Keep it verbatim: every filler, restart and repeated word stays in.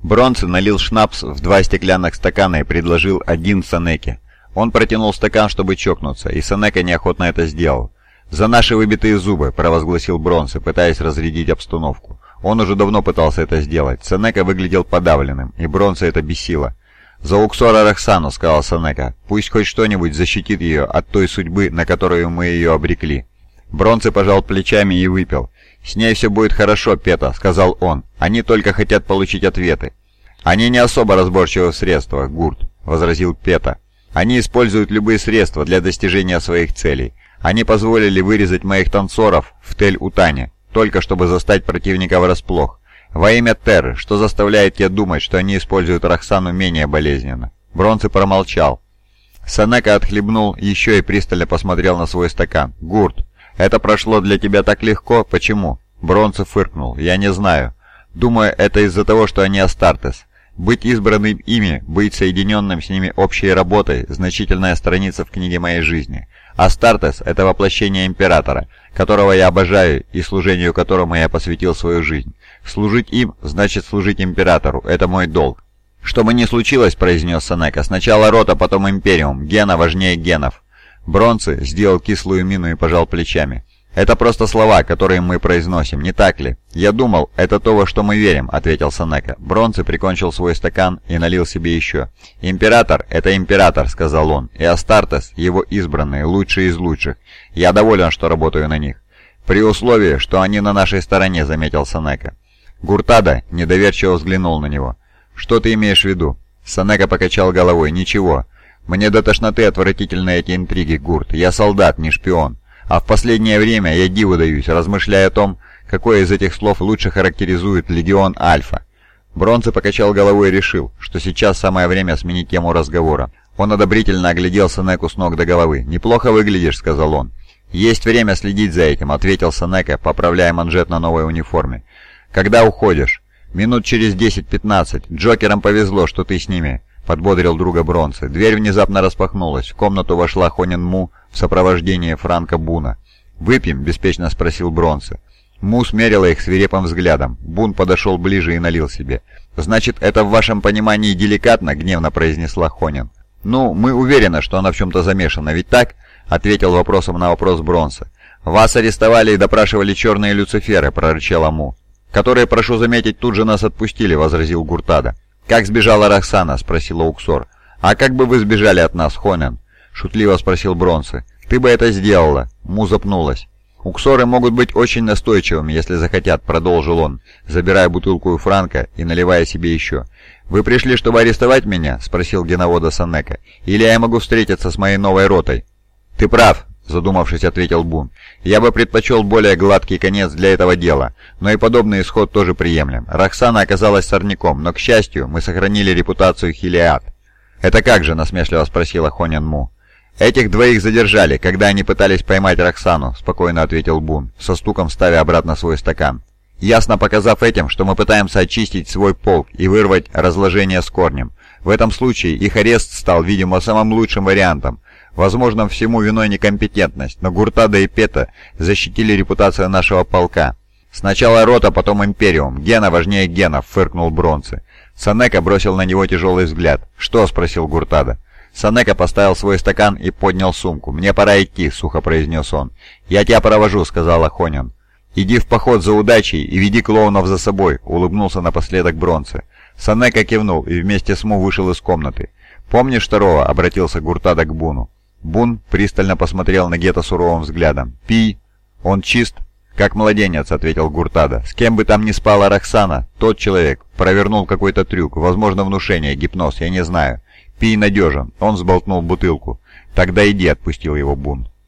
Бронце налил шнапс в два стеклянных стакана и предложил один Сенеке. Он протянул стакан, чтобы чокнуться, и Сенека неохотно это сделал. «За наши выбитые зубы!» – провозгласил Бронце, пытаясь разрядить обстановку. Он уже давно пытался это сделать. Сенека выглядел подавленным, и Бронце это бесило. «За Уксора Роксану!» – сказал Сенека. «Пусть хоть что-нибудь защитит ее от той судьбы, на которую мы ее обрекли». Бронце пожал плечами и выпил. «С ней все будет хорошо, Пета», — сказал он. «Они только хотят получить ответы». «Они не особо разборчивы в средствах, Гурт», — возразил Пета. «Они используют любые средства для достижения своих целей. Они позволили вырезать моих танцоров в Тель-Утане, только чтобы застать противника врасплох. Во имя Терры, что заставляет тебя думать, что они используют Роксану менее болезненно?» Бронце промолчал. Сенека отхлебнул еще и пристально посмотрел на свой стакан. «Гурт, это прошло для тебя так легко? Почему?» Бронце фыркнул. «Я не знаю. Думаю, это из-за того, что они Астартес. Быть избранным ими, быть соединенным с ними общей работой – значительная страница в книге моей жизни. Астартес – это воплощение Императора, которого я обожаю и служению которому я посвятил свою жизнь. Служить им – значит служить Императору, это мой долг». «Что бы ни случилось, – произнес Сенека, – сначала рота, потом Империум, Гена важнее генов». Бронце сделал кислую мину и пожал плечами. «Это просто слова, которые мы произносим, не так ли?» «Я думал, это то, во что мы верим», — ответил Сенека. Бронце прикончил свой стакан и налил себе еще. «Император — это император», — сказал он, — «и Астартес — его избранные, лучшие из лучших. Я доволен, что работаю на них». «При условии, что они на нашей стороне», — заметил Сенека. Гуртада недоверчиво взглянул на него. «Что ты имеешь в виду?» Сенека покачал головой. «Ничего. Мне до тошноты отвратительны эти интриги, Гурт. Я солдат, не шпион. А в последнее время я диву даюсь, размышляя о том, какое из этих слов лучше характеризует Легион Альфа». Бронце покачал головой и решил, что сейчас самое время сменить тему разговора. Он одобрительно оглядел Сенеку с ног до головы. «Неплохо выглядишь», — сказал он. «Есть время следить за этим», — ответил Сенека, поправляя манжет на новой униформе. «Когда уходишь?» «Минут через десять-пятнадцать. Джокерам повезло, что ты с ними», — подбодрил друга Бронце. Дверь внезапно распахнулась. В комнату вошла Хонин Му в сопровождении Франка Буна. «Выпьем?» – беспечно спросил Бронце. Му смерила их свирепым взглядом. Бун подошел ближе и налил себе. «Значит, это в вашем понимании деликатно?» – гневно произнесла Хонин. «Ну, мы уверены, что она в чем-то замешана, ведь так?» – ответил вопросом на вопрос Бронце. «Вас арестовали и допрашивали черные люциферы», – прорычала Му. «Которые, прошу заметить, тут же нас отпустили», – возразил Гуртада. «Как сбежала Роксана?» – спросила Уксор. «А как бы вы сбежали от нас, Хонин?» — шутливо спросил Бронце. «Ты бы это сделала!» Му запнулась. «Уксоры могут быть очень настойчивыми, если захотят», — продолжил он, забирая бутылку у Франка и наливая себе еще. «Вы пришли, чтобы арестовать меня?» — спросил геновода Сенека. «Или я могу встретиться с моей новой ротой?» «Ты прав», — задумавшись, ответил Бун. «Я бы предпочел более гладкий конец для этого дела, но и подобный исход тоже приемлем. Роксана оказалась сорняком, но, к счастью, мы сохранили репутацию Хилиад». «Это как же?» — насмешливо спросила Хонин Му. «Этих двоих задержали, когда они пытались поймать Роксану», — спокойно ответил Бун, со стуком ставя обратно свой стакан. «Ясно показав этим, что мы пытаемся очистить свой полк и вырвать разложение с корнем. В этом случае их арест стал, видимо, самым лучшим вариантом. Возможно, всему виной некомпетентность, но Гуртада и Пета защитили репутацию нашего полка. Сначала рота, потом Империум. Гена важнее генов», — фыркнул Бронце. Сенека бросил на него тяжелый взгляд. «Что?» — спросил Гуртада. Сенека поставил свой стакан и поднял сумку. «Мне пора идти», — сухо произнес он. «Я тебя провожу», — сказала Хонин. «Иди в поход за удачей и веди клоунов за собой», — улыбнулся напоследок Бронце. Сенека кивнул и вместе с Му вышел из комнаты. «Помнишь второго?» — обратился Гуртада к Буну. Бун пристально посмотрел на Гета суровым взглядом. «Пи! Он чист?» «Как младенец», — ответил Гуртада. «С кем бы там ни спала Роксана, тот человек провернул какой-то трюк, возможно, внушение, гипноз, я не знаю. Пий надежен». Он сболтнул бутылку. «Тогда иди», — отпустил его Бун.